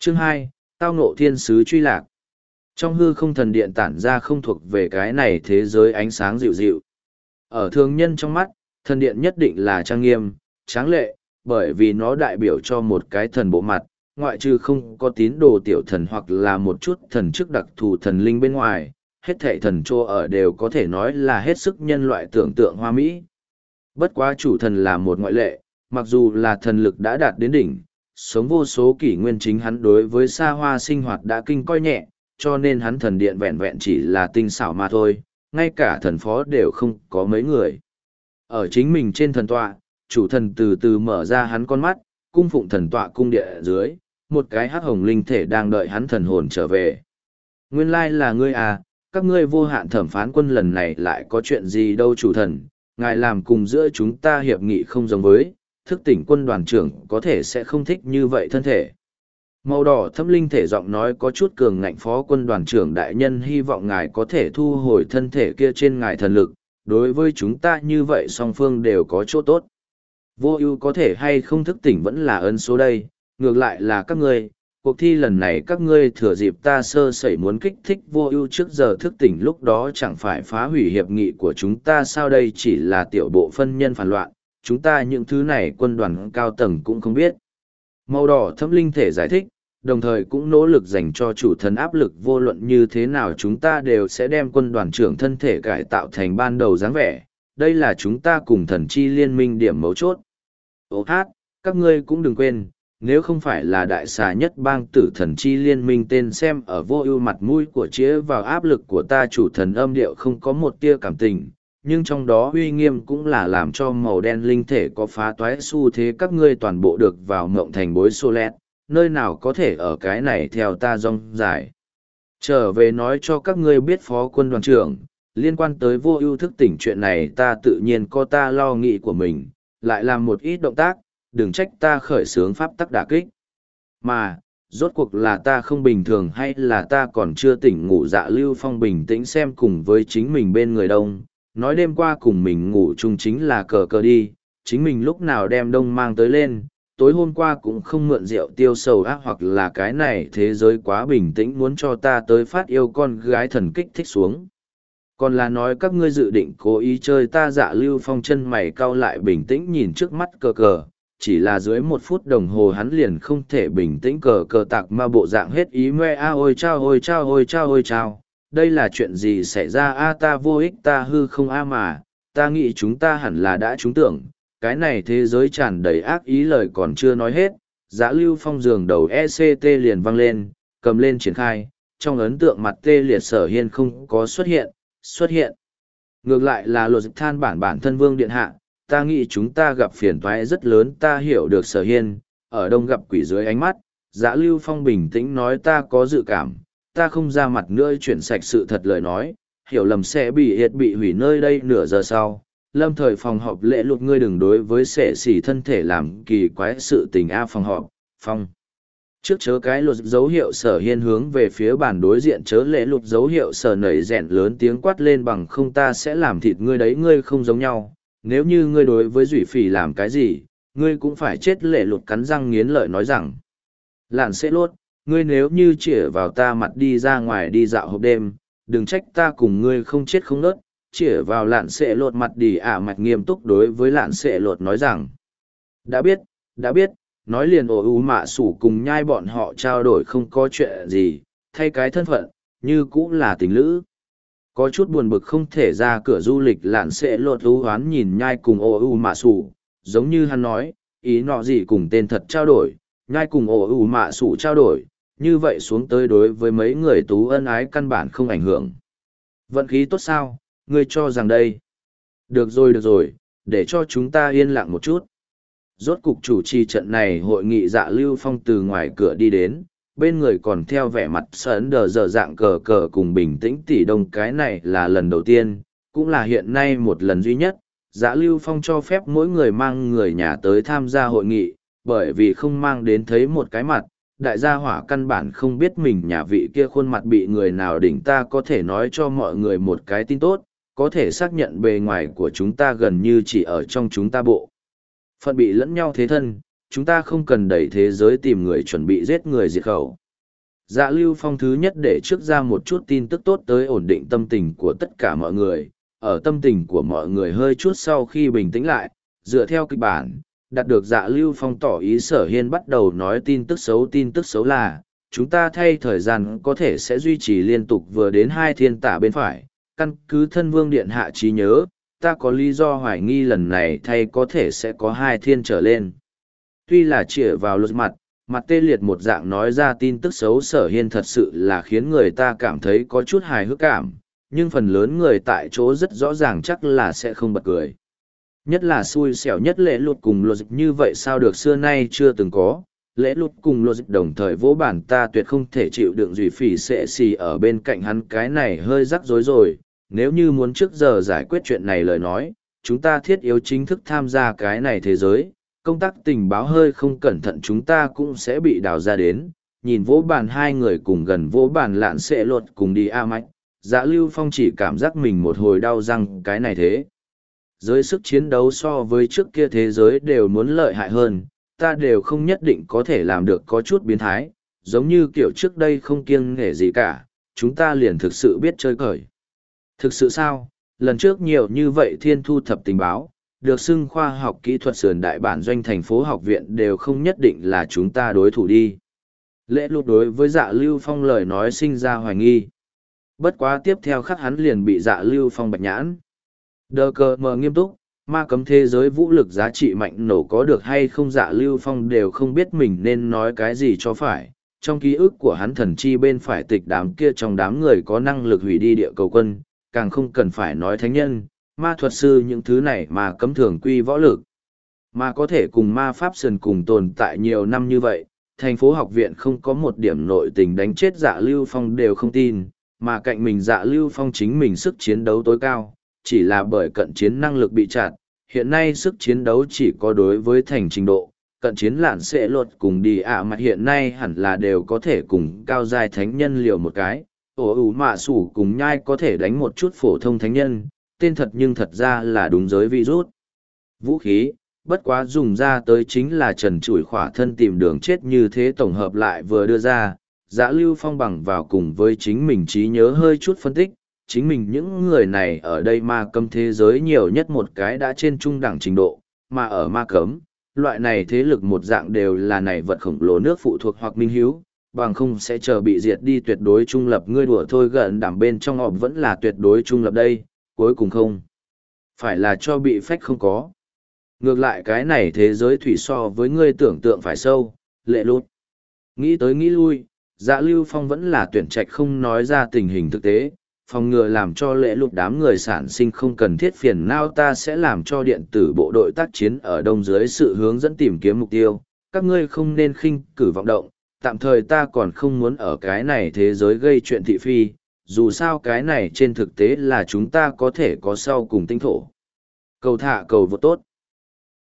Chương 2, tao ngộ thiên sứ truy lạc. Trong hư không thần điện tản ra không thuộc về cái này thế giới ánh sáng dịu dịu. Ở thường nhân trong mắt, thần điện nhất định là trang nghiêm, tráng lệ, bởi vì nó đại biểu cho một cái thần bộ mặt, ngoại trừ không có tín đồ tiểu thần hoặc là một chút thần chức đặc thù thần linh bên ngoài, hết thảy thần trô ở đều có thể nói là hết sức nhân loại tưởng tượng hoa mỹ. Bất quá chủ thần là một ngoại lệ, mặc dù là thần lực đã đạt đến đỉnh, sống vô số kỷ nguyên chính hắn đối với xa hoa sinh hoạt đã kinh coi nhẹ, cho nên hắn thần điện vẹn vẹn chỉ là tinh xảo mà thôi, ngay cả thần phó đều không có mấy người. Ở chính mình trên thần tọa, chủ thần từ từ mở ra hắn con mắt, cung phụng thần tọa cung địa dưới, một cái hắc hồng linh thể đang đợi hắn thần hồn trở về. Nguyên lai là ngươi à, các ngươi vô hạn thẩm phán quân lần này lại có chuyện gì đâu chủ thần, ngài làm cùng giữa chúng ta hiệp nghị không giống với, thức tỉnh quân đoàn trưởng có thể sẽ không thích như vậy thân thể. Màu đỏ thâm linh thể giọng nói có chút cường ngạnh phó quân đoàn trưởng đại nhân hy vọng ngài có thể thu hồi thân thể kia trên ngài thần lực, đối với chúng ta như vậy song phương đều có chỗ tốt. Vô ưu có thể hay không thức tỉnh vẫn là ấn số đây, ngược lại là các ngươi, cuộc thi lần này các ngươi thừa dịp ta sơ sẩy muốn kích thích vô ưu trước giờ thức tỉnh lúc đó chẳng phải phá hủy hiệp nghị của chúng ta sao đây chỉ là tiểu bộ phân nhân phản loạn, chúng ta những thứ này quân đoàn cao tầng cũng không biết. Màu đỏ thâm linh thể giải thích, đồng thời cũng nỗ lực dành cho chủ thần áp lực vô luận như thế nào chúng ta đều sẽ đem quân đoàn trưởng thân thể cải tạo thành ban đầu dáng vẻ, đây là chúng ta cùng thần chi liên minh điểm mấu chốt. Ô hát, các ngươi cũng đừng quên, nếu không phải là đại xà nhất bang tử thần chi liên minh tên xem ở vô ưu mặt mũi của chĩa vào áp lực của ta chủ thần âm điệu không có một tia cảm tình, nhưng trong đó uy nghiêm cũng là làm cho màu đen linh thể có phá toái xu thế các ngươi toàn bộ được vào ngộng thành bối xô lẹt, nơi nào có thể ở cái này theo ta rong dài. Trở về nói cho các ngươi biết phó quân đoàn trưởng, liên quan tới vô ưu thức tỉnh chuyện này ta tự nhiên có ta lo nghĩ của mình, lại làm một ít động tác, đừng trách ta khởi xướng pháp tắc đả kích. Mà, rốt cuộc là ta không bình thường hay là ta còn chưa tỉnh ngủ dạ Lưu Phong bình tĩnh xem cùng với chính mình bên người đông, nói đêm qua cùng mình ngủ chung chính là cờ cờ đi, chính mình lúc nào đem đông mang tới lên, tối hôm qua cũng không mượn rượu tiêu sầu ác hoặc là cái này thế giới quá bình tĩnh muốn cho ta tới phát yêu con gái thần kích thích xuống. Còn là nói các ngươi dự định cố ý chơi ta dạ Lưu Phong chân mày cau lại bình tĩnh nhìn trước mắt cờ cờ, chỉ là dưới 1 phút đồng hồ hắn liền không thể bình tĩnh cờ cờ tạc ma bộ dạng hết ý me a ôi chao ôi chao ôi chao ôi chao, đây là chuyện gì xảy ra a ta vô ích ta hư không a mà, ta nghĩ chúng ta hẳn là đã trúng tưởng, cái này thế giới tràn đầy ác ý lời còn chưa nói hết, dạ Lưu Phong giường đầu ECT liền văng lên, cầm lên triển khai, trong ấn tượng mặt tê liệt Sở Hiên không có xuất hiện. Ngược lại là luật than bản thân vương điện hạ, ta nghĩ chúng ta gặp phiền toái rất lớn ta hiểu được Sở Hiên, ở đông gặp quỷ dưới ánh mắt, dạ Lưu Phong bình tĩnh nói ta có dự cảm, ta không ra mặt nữa chuyển sạch sự thật lời nói, hiểu lầm sẽ bị hủy nơi đây nửa giờ sau. Lâm thời phòng họp lễ luật ngươi đừng đối với sẻ xỉ thân thể làm kỳ quái sự tình a phòng họp, phong. Trước chớ cái luật dấu hiệu Sở Hiên hướng về phía bàn đối diện chớ lễ luật dấu hiệu Sở nảy rẽn lớn tiếng quát lên bằng không ta sẽ làm thịt ngươi đấy ngươi không giống nhau, nếu như ngươi đối với dủy phỉ làm cái gì, ngươi cũng phải chết lễ luật cắn răng nghiến lợi nói rằng. Lạn sẽ lốt, ngươi nếu như chĩa vào ta mặt đi ra ngoài đi dạo hộp đêm, đừng trách ta cùng ngươi không chết không nớt, chĩa vào lạn sẽ lột mặt đi mạch nghiêm túc đối với lạn sẽ lột nói rằng. Đã biết, nói liền ổ ú mạ sủ cùng nhai bọn họ trao đổi không có chuyện gì, thay cái thân phận, như cũng là tình lữ. Có chút buồn bực không thể ra cửa du lịch lạn sẽ lột ú hoán nhìn nhai cùng ổ ú mạ sủ, giống như hắn nói, ý nọ gì cùng tên thật trao đổi, nhai cùng ổ ú mạ sủ trao đổi, như vậy xuống tới đối với mấy người tú ân ái căn bản không ảnh hưởng. Vận khí tốt sao, ngươi cho rằng đây. Được rồi, để cho chúng ta yên lặng một chút. Rốt cục chủ trì trận này hội nghị dạ Lưu Phong từ ngoài cửa đi đến, bên người còn theo vẻ mặt sớn đờ dở dạng cờ cờ cùng bình tĩnh tỉ đông cái này là lần đầu tiên, cũng là hiện nay một lần duy nhất. Dạ Lưu Phong cho phép mỗi người mang người nhà tới tham gia hội nghị, bởi vì không mang đến thấy một cái mặt, đại gia hỏa căn bản không biết mình nhà vị kia khuôn mặt bị người nào đỉnh ta có thể nói cho mọi người một cái tin tốt, có thể xác nhận bề ngoài của chúng ta gần như chỉ ở trong chúng ta bộ. Phận bị lẫn nhau thế thân, chúng ta không cần đẩy thế giới tìm người chuẩn bị giết người diệt khẩu. Dạ Lưu Phong thứ nhất để trước ra một chút tin tức tốt tới ổn định tâm tình của tất cả mọi người. Ở tâm tình của mọi người hơi chút sau khi bình tĩnh lại, dựa theo kịch bản, đạt được Dạ Lưu Phong tỏ ý Sở Hiên bắt đầu nói tin tức xấu là, chúng ta thay thời gian có thể sẽ duy trì liên tục vừa đến 2 thiên tả bên phải, căn cứ thân vương điện hạ trí nhớ, ta có lý do hoài nghi lần này thay có thể sẽ có 2 thiên trở lên. Tuy là chĩa vào lột mặt tê liệt một dạng nói ra tin tức xấu Sở Hiên thật sự là khiến người ta cảm thấy có chút hài hước cảm, nhưng phần lớn người tại chỗ rất rõ ràng chắc là sẽ không bật cười. Nhất là xui xẻo nhất lễ lụt cùng lột như vậy sao được xưa nay chưa từng có. Lễ lụt cùng lột đồng thời vỗ bản ta tuyệt không thể chịu đựng gì phỉ xệ xì ở bên cạnh hắn, cái này hơi rắc rối rồi. Nếu như muốn trước giờ giải quyết chuyện này lời nói, chúng ta thiết yếu chính thức tham gia cái này thế giới. Công tác tình báo hơi không cẩn thận chúng ta cũng sẽ bị đào ra đến. Nhìn vỗ bàn hai người cùng gần vỗ bàn lạn xệ lột cùng đi a mạch. Dạ Lưu Phong chỉ cảm giác mình một hồi đau răng, cái này thế giới sức chiến đấu so với trước kia thế giới đều muốn lợi hại hơn, ta đều không nhất định có thể làm được, có chút biến thái, giống như kiểu trước đây không kiêng nể gì cả, chúng ta liền thực sự biết chơi cởi. Thực sự sao, lần trước nhiều như vậy thiên thu thập tình báo, được xưng khoa học kỹ thuật sườn đại bản doanh thành phố học viện đều không nhất định là chúng ta đối thủ đi. Lễ lụt đối với Dạ Lưu Phong lời nói sinh ra hoài nghi. Bất quá tiếp theo khắc hắn liền bị Dạ Lưu Phong bạch nhãn. Đờ cờ mờ nghiêm túc, ma cấm thế giới vũ lực giá trị mạnh nổ có được hay không Dạ Lưu Phong đều không biết mình nên nói cái gì cho phải. Trong ký ức của hắn thần chi bên phải tịch đám kia trong đám người có năng lực hủy đi địa cầu quân, càng không cần phải nói thánh nhân, ma thuật sư những thứ này mà cấm thường quy võ lực. Mà có thể cùng ma pháp sườn cùng tồn tại nhiều năm như vậy, thành phố học viện không có một điểm nội tình đánh chết Dạ Lưu Phong đều không tin, mà cạnh mình Dạ Lưu Phong chính mình sức chiến đấu tối cao, chỉ là bởi cận chiến năng lực bị chặt, hiện nay sức chiến đấu chỉ có đối với thành trình độ, cận chiến lạn sẽ lột cùng đi mà hiện nay hẳn là đều có thể cùng cao giai thánh nhân liều một cái, ổ ủ mạ sủ cùng nhai có thể đánh một chút phổ thông thánh nhân, tên thật nhưng thật ra là đúng giới virus. Vũ khí, bất quá dùng ra tới chính là trần trụi khỏa thân tìm đường chết như thế tổng hợp lại vừa đưa ra, Dạ Lưu Phong bằng vào cùng với chính mình trí nhớ hơi chút phân tích, chính mình những người này ở đây ma cấm thế giới nhiều nhất một cái đã trên trung đẳng trình độ, mà ở ma cấm, loại này thế lực một dạng đều là này vật khổng lồ nước phụ thuộc hoặc minh hiếu, bằng không sẽ chờ bị diệt đi tuyệt đối trung lập, ngươi đùa thôi gần đảm bên trong họ vẫn là tuyệt đối trung lập đây, cuối cùng không. Phải là cho bị phách không có. Ngược lại cái này thế giới thủy so với ngươi tưởng tượng phải sâu, lệ lút. Nghĩ tới nghĩ lui, Dạ Lưu Phong vẫn là tuyển trạch không nói ra tình hình thực tế, phòng ngừa làm cho lệ lục đám người sản sinh không cần thiết phiền não, ta sẽ làm cho điện tử bộ đội tác chiến ở đông dưới sự hướng dẫn tìm kiếm mục tiêu, các ngươi không nên khinh cử vọng động, tạm thời ta còn không muốn ở cái này thế giới gây chuyện thị phi, dù sao cái này trên thực tế là chúng ta có thể có sau cùng tinh thổ. Cầu thả cầu vô tốt.